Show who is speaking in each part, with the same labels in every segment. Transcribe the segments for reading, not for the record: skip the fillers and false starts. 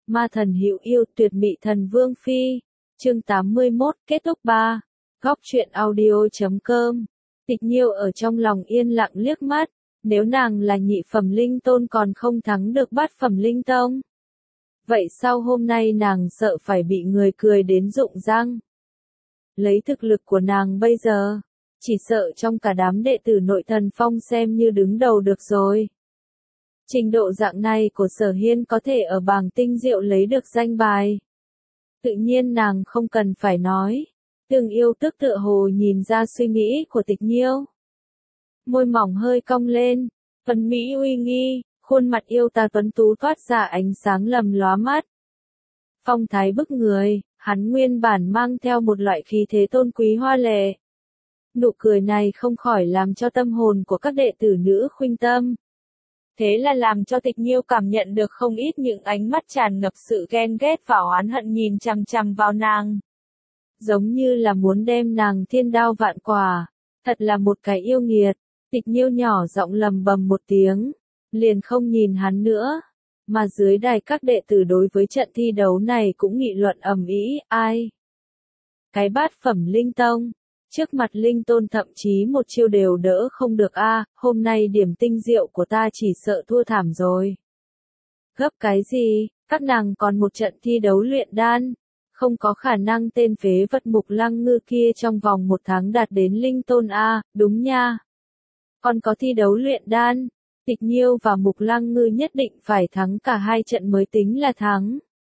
Speaker 1: Ma thần hữu yêu tuyệt mỹ thần vương phi. Chương 81 kết thúc 3. Góc truyện audio.com. Tịch Nhiêu ở trong lòng yên lặng liếc mắt, nếu nàng là nhị phẩm linh tôn còn không thắng được bát phẩm linh tông. Vậy sau hôm nay nàng sợ phải bị người cười đến rụng răng. Lấy thực lực của nàng bây giờ, chỉ sợ trong cả đám đệ tử Nội Thần Phong xem như đứng đầu được rồi. Trình độ dạng này của Sở Hiên có thể ở bảng tinh diệu lấy được danh bài. Tự nhiên nàng không cần phải nói. Tương Yêu Tức tựa hồ nhìn ra suy nghĩ của Tịch Nhiêu. Môi mỏng hơi cong lên, tuấn mỹ uy nghi, khuôn mặt yêu tà tuấn tú toát ra ánh sáng lầm lóa mắt. Phong thái bức người, hắn nguyên bản mang theo một loại khí thế tôn quý hoa lệ. Nụ cười này không khỏi làm cho tâm hồn của các đệ tử nữ khuynh tâm. Thế là làm cho Tịch Nhiêu cảm nhận được không ít những ánh mắt tràn ngập sự ghen ghét và oán hận nhìn chằm chằm vào nàng. Giống như là muốn đem nàng thiên đao vạn quả, thật là một cái yêu nghiệt. Tịch Nhiêu nhỏ giọng lầm bầm một tiếng, liền không nhìn hắn nữa, mà dưới đài các đệ tử đối với trận thi đấu này cũng nghị luận ầm ĩ, ai? Cái bát phẩm linh tông, trước mặt linh tôn thậm chí một chiêu đều đỡ không được a, hôm nay điểm tinh diệu của ta chỉ sợ thua thảm rồi. Gấp cái gì, các nàng còn một trận thi đấu luyện đan, không có khả năng tên phế vật Mục Lăng Ngư kia trong vòng 1 tháng đạt đến linh tôn a, đúng nha. Còn có thi đấu luyện đan, Tịch Nhiêu và Mục Lăng Ngư nhất định phải thắng cả 2 trận mới tính là thắng.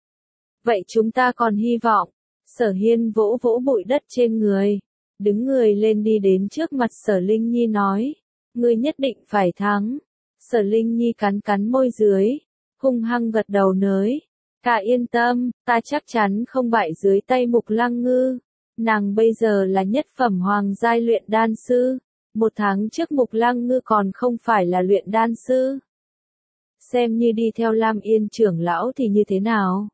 Speaker 1: Vậy chúng ta còn hy vọng. Sở Hiên vỗ vỗ bụi đất trên người, đứng người lên đi đến trước mặt Sở Linh Nhi nói, ngươi nhất định phải thắng. Sở Linh Nhi cắn cắn môi dưới, hung hăng gật đầu nới, ta yên tâm, ta chắc chắn không bại dưới tay Mục Lăng Ngư. Nàng bây giờ là nhất phẩm hoàng giai luyện đan sư. 1 tháng trước Mục Lăng Ngư còn không phải là luyện đan sư. Xem như đi theo Lam Yên trưởng lão thì như thế nào?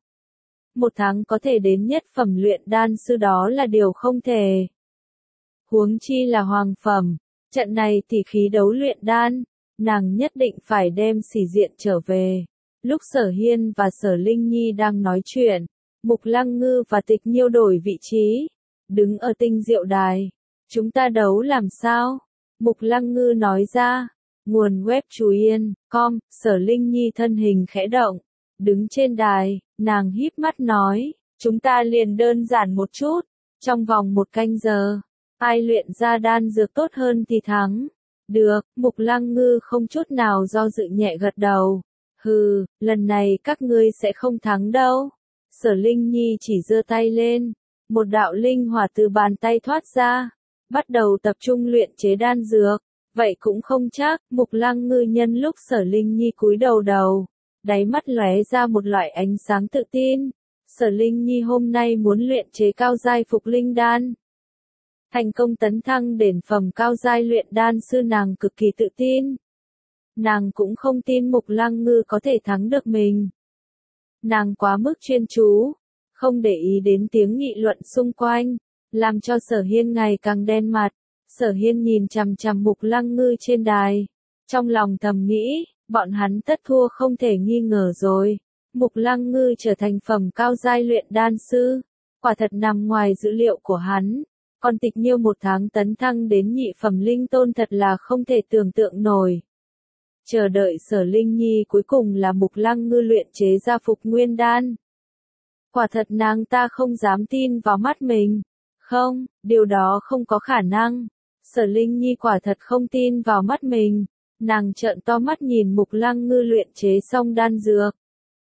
Speaker 1: 1 tháng có thể đến nhất phẩm luyện đan sư đó là điều không thể. Huống chi là hoàng phẩm, trận này thì khí đấu luyện đan, nàng nhất định phải đem sĩ diện trở về. Lúc Sở Hiên và Sở Linh Nhi đang nói chuyện, Mục Lăng Ngư và Tịch Nhiêu đổi vị trí, đứng ở tinh diệu đài. Chúng ta đấu làm sao? Mục Lăng Ngư nói ra, nguồn web Chú Yên.com, Sở Linh Nhi thân hình khẽ động, đứng trên đài, nàng híp mắt nói, chúng ta liền đơn giản một chút, trong vòng 1 canh giờ, ai luyện ra đan dược tốt hơn thì thắng. Được, Mục Lăng Ngư không chút nào do dự nhẹ gật đầu. Hừ, lần này các ngươi sẽ không thắng đâu. Sở Linh Nhi chỉ giơ tay lên, một đạo linh hỏa từ bàn tay thoát ra, bắt đầu tập trung luyện chế đan dược. Vậy cũng không chắc. Mục Lăng Ngư nhân lúc Sở Linh Nhi cúi đầu, đáy mắt lóe ra một loại ánh sáng tự tin. Sở Linh Nhi hôm nay muốn luyện chế cao giai phục linh đan, thành công tấn thăng đến phẩm cao giai luyện đan sư, nàng cực kỳ tự tin. Nàng cũng không tin Mục Lăng Ngư có thể thắng được mình. Nàng quá mức chuyên chú, không để ý đến tiếng nghị luận xung quanh, làm cho Sở Hiên ngày càng đen mặt. Sở Hiên nhìn chằm chằm Mục Lăng Ngư trên đài, trong lòng thầm nghĩ, bọn hắn tất thua không thể nghi ngờ rồi. Mục Lăng Ngư trở thành phẩm cao giai luyện đan sư, quả thật nằm ngoài dữ liệu của hắn. Còn Tịch Nhiêu 1 tháng tấn thăng đến nhị phẩm linh tôn thật là không thể tưởng tượng nổi. Chờ đợi Sở Linh Nhi cuối cùng là Mục Lăng Ngư luyện chế ra phục nguyên đan. Quả thật nàng ta không dám tin vào mắt mình. Không, điều đó không có khả năng. Sở Linh Nhi quả thật không tin vào mắt mình. Nàng trợn to mắt nhìn Mục Lăng Ngư luyện chế xong đan dược.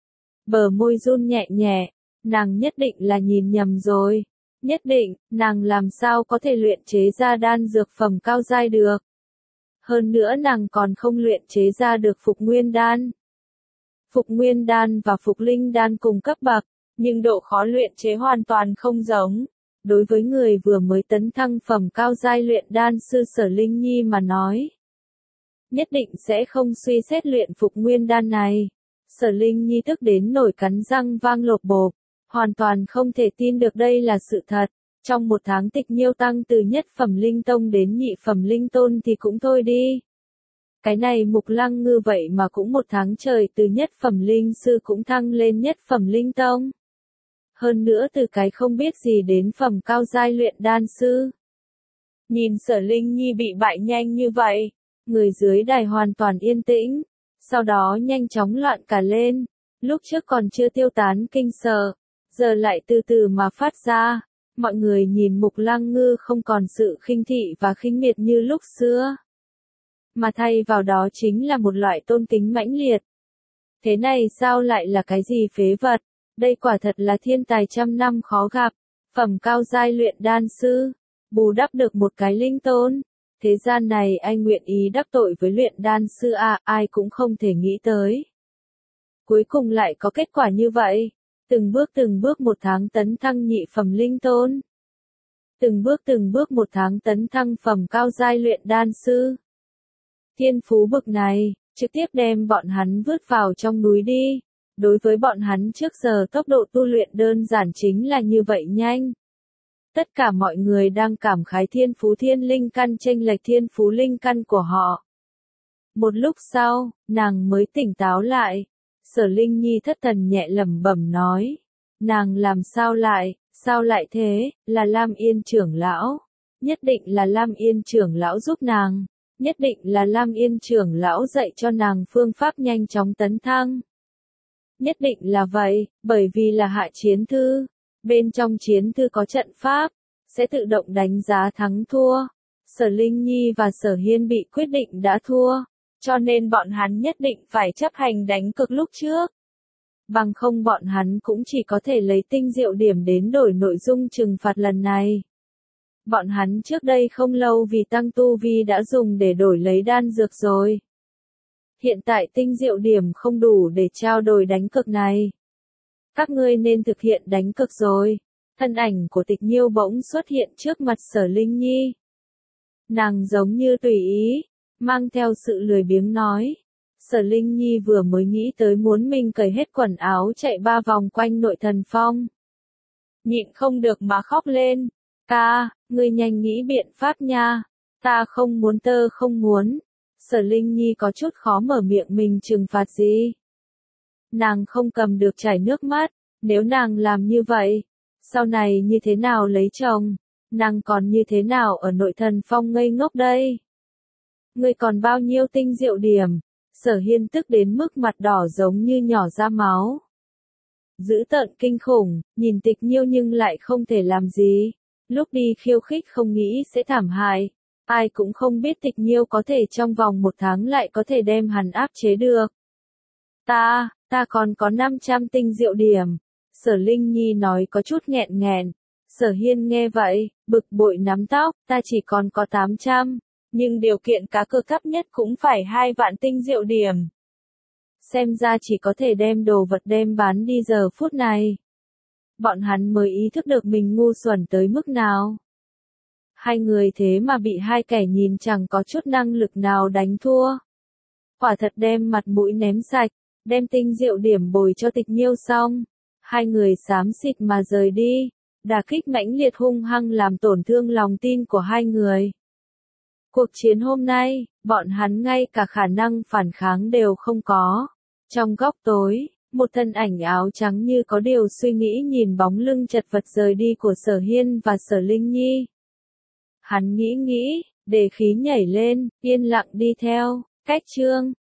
Speaker 1: Bờ môi run nhẹ nhẹ, nàng nhất định là nhìn nhầm rồi. Nhất định, nàng làm sao có thể luyện chế ra đan dược phẩm cao giai được. Hơn nữa nàng còn không luyện chế ra được phục nguyên đan. Phục nguyên đan và phục linh đan cùng cấp bậc, nhưng độ khó luyện chế hoàn toàn không giống. Đối với người vừa mới tấn thăng phẩm cao giai luyện đan sư Sở Linh Nhi mà nói, nhất định sẽ không suy xét luyện phục nguyên đan này. Sở Linh Nhi tức đến nổi cắn răng vang lộp bộp, hoàn toàn không thể tin được đây là sự thật. Trong 1 tháng Tịch Nhiêu tăng từ nhất phẩm linh tông đến nhị phẩm linh tôn thì cũng thôi đi. Cái này Mục Lăng Ngư vậy mà cũng một tháng trời từ nhất phẩm linh sư cũng thăng lên nhất phẩm linh tông. Hơn nữa từ cái không biết gì đến phẩm cao giai luyện đan sư. Nhìn Sở Linh Nhi bị bại nhanh như vậy, người dưới đài hoàn toàn yên tĩnh, sau đó nhanh chóng loạn cả lên, lúc trước còn chưa tiêu tán kinh sợ, giờ lại từ từ mà phát ra, mọi người nhìn Mục Lăng Ngư không còn sự khinh thị và khinh miệt như lúc xưa, mà thay vào đó chính là một loại tôn kính mãnh liệt. Thế này sao lại là cái gì phế vật, đây quả thật là thiên tài trăm năm khó gặp, phẩm cao giai luyện đan sư, bù đắp được một cái linh tôn. Thế gian này anh nguyện ý đắc tội với luyện đan sư à, ai cũng không thể nghĩ tới. Cuối cùng lại có kết quả như vậy, từng bước một tháng tấn thăng nhị phẩm linh tôn. Từng bước một tháng tấn thăng phẩm cao giai luyện đan sư. Thiên phú bực này, trực tiếp đem bọn hắn vứt vào trong núi đi. Đối với bọn hắn trước giờ tốc độ tu luyện đơn giản chính là như vậy nhanh. Tất cả mọi người đang cảm khái thiên phú thiên linh căn chênh lệch thiên phú linh căn của họ. Một lúc sau, nàng mới tỉnh táo lại. Sở Linh Nhi thất thần nhẹ lẩm bẩm nói. Nàng làm sao lại thế, là Lam Yên trưởng lão. Nhất định là Lam Yên trưởng lão giúp nàng. Nhất định là Lam Yên trưởng lão dạy cho nàng phương pháp nhanh chóng tấn thăng. Nhất định là vậy, bởi vì là hạ chiến thư. Bên trong chiến thư có trận pháp, sẽ tự động đánh giá thắng thua. Sở Linh Nhi và Sở Hiên bị quyết định đã thua, cho nên bọn hắn nhất định phải chấp hành đánh cược lúc trước. Bằng không bọn hắn cũng chỉ có thể lấy tinh diệu điểm đến đổi nội dung trừng phạt lần này. Bọn hắn trước đây không lâu vì tăng tu vi đã dùng để đổi lấy đan dược rồi. Hiện tại tinh diệu điểm không đủ để trao đổi đánh cược này. Các ngươi nên thực hiện đánh cược rồi. Thân ảnh của Tịch Nhiêu bỗng xuất hiện trước mặt Sở Linh Nhi. Nàng giống như tùy ý, mang theo sự lười biếng nói. Sở Linh Nhi vừa mới nghĩ tới muốn mình cởi hết quần áo chạy 3 vòng quanh nội thần phong. Nhịn không được mà khóc lên. Ca, ngươi nhanh nghĩ biện pháp nha. Ta không muốn không muốn. Sở Linh Nhi có chút khó mở miệng mình trừng phạt gì. Nàng không cầm được chảy nước mắt, nếu nàng làm như vậy, sau này như thế nào lấy chồng, nàng còn như thế nào ở nội thần phong ngây ngốc đây. Ngươi còn bao nhiêu tinh diệu điểm, Sở Hiên tức đến mức mặt đỏ giống như nhỏ ra máu. Dữ tợn kinh khủng, nhìn Tịch Nhiêu nhưng lại không thể làm gì, lúc đi khiêu khích không nghĩ sẽ thảm hại. Ai cũng không biết Tịch Nhiêu có thể trong vòng 1 tháng lại có thể đem hắn áp chế được. Ta còn có 500 tinh diệu điểm. Sở Linh Nhi nói có chút nghẹn nghẹn. Sở Hiên nghe vậy, bực bội nắm tóc, ta chỉ còn có 800. Nhưng điều kiện cá cược thấp nhất cũng phải 2 vạn tinh diệu điểm. Xem ra chỉ có thể đem đồ vật đem bán đi giờ phút này. Bọn hắn mới ý thức được mình ngu xuẩn tới mức nào. Hai người thế mà bị hai kẻ nhìn chẳng có chút năng lực nào đánh thua. Quả thật đem mặt mũi ném sạch, đem tinh diệu điểm bồi cho Tịch Nhiêu xong. Hai người xám xịt mà rời đi, đả kích mãnh liệt hung hăng làm tổn thương lòng tin của hai người. Cuộc chiến hôm nay, bọn hắn ngay cả khả năng phản kháng đều không có. Trong góc tối, một thân ảnh áo trắng như có điều suy nghĩ nhìn bóng lưng chật vật rời đi của Sở Hiên và Sở Linh Nhi. Hắn nghĩ, để khí nhảy lên, yên lặng đi theo. Cách chương